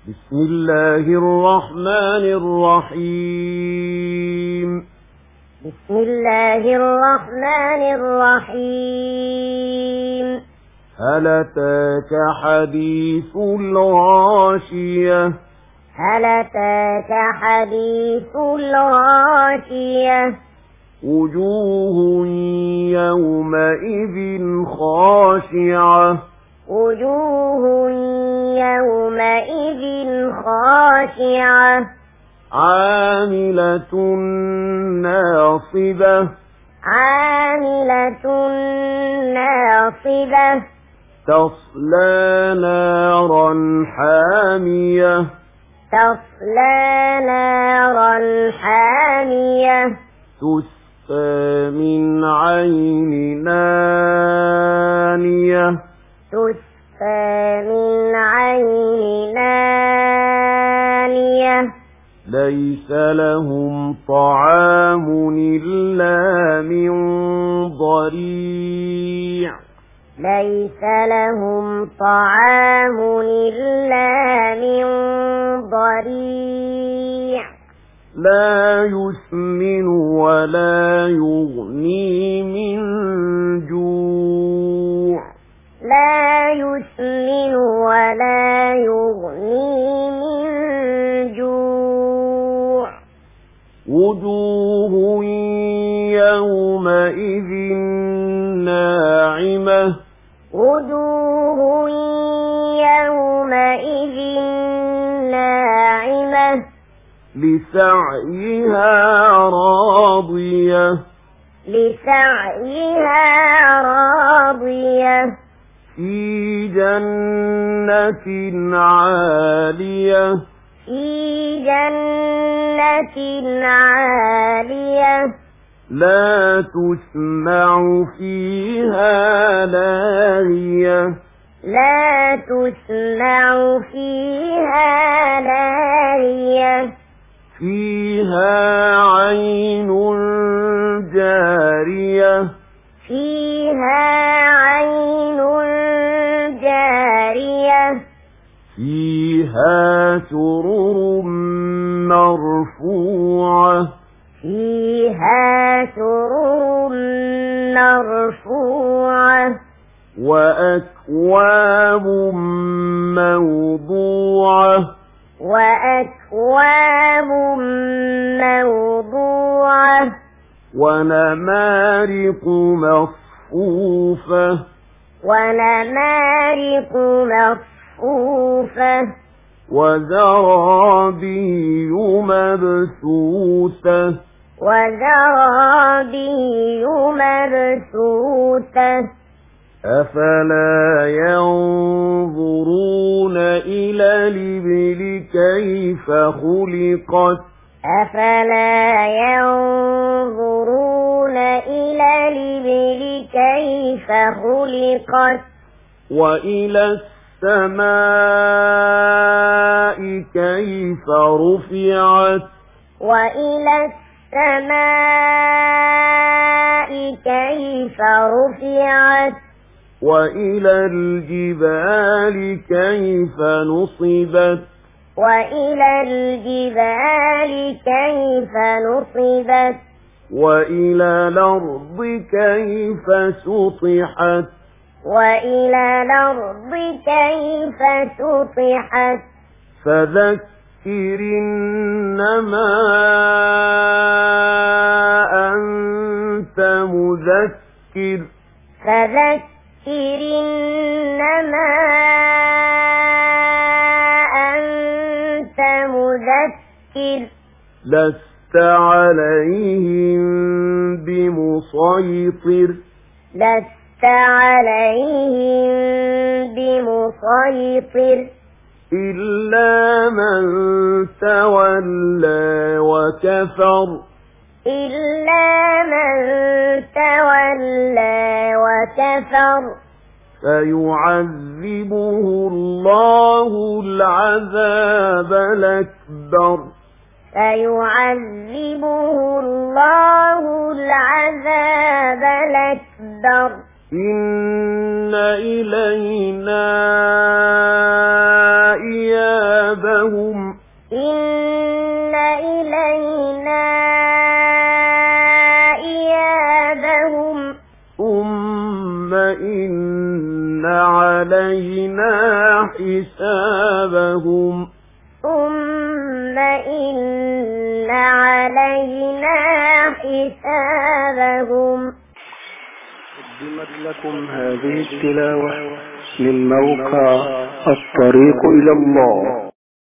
بسم الله الرحمن الرحيم. بسم الله الرحمن الرحيم. هل أتاك حديث الغاشية؟ هل أتاك حديث الغاشية؟ وجوه يومئذ خاشعة. وجوه يومئذ خاشعة. عاملة ناصبة. عاملة ناصبة. تصلى نارا حامية. تصلى نارا حامية. تسقى من عين آنية. تسقى من عين آنية. ليس لهم طعام إلا من ضريع. ليس لهم طعام إلا من ضريع. لا يسمن ولا يغني من جوع. لا يسمن ولا يغني من جوع. وجوه يومئذ ناعمة. وجوه يومئذ ناعمة. لسعيها راضية. لسعيها راضية. في جنة عالية. في جنة عالية. لا تسمع فيها لاغية. لا تسمع فيها لاغية. فيها عين جارية. فيها عين جارية. فيها سرر مرفوعة. فيها سرر مرفوعة. وأكواب موضوعة. وأكواب موضوعة. ونمارق مصفوفة. ونمارق مصفوفة. وزرابي مبثوثة. وزرابي مبثوثة. أفلا ينظرون إلى الإبل كيف خلقت؟ أفلا ينظرون إلى الإبل كيف خلقت؟ وإلى السماء كيف رفعت؟ وإلى السماء كيف رفعت؟ وإلى الجبال كيف نصبت؟ وإلى الجبال كيف نصبت؟ وإلى الأرض كيف سطحت؟ وإلى الأرض كيف سطحت؟ فذكر إنما أنت مذكر. فذكر إنما أنت مذكر. لست عليهم بمسيطر. لست عليهم بمسيطر. إلا من تولى وكفر. إلا من تولى وكفر. فيعذبه الله العذاب الأكبر. فيعذبه الله العذاب الأكبر. إن إلينا إيابهم إن إلينا إيابهم ثم إن علينا حسابهم ثم إن علينا حسابهم. قدمت لكم هذه التلاوة من موقع الطريق إلى الله.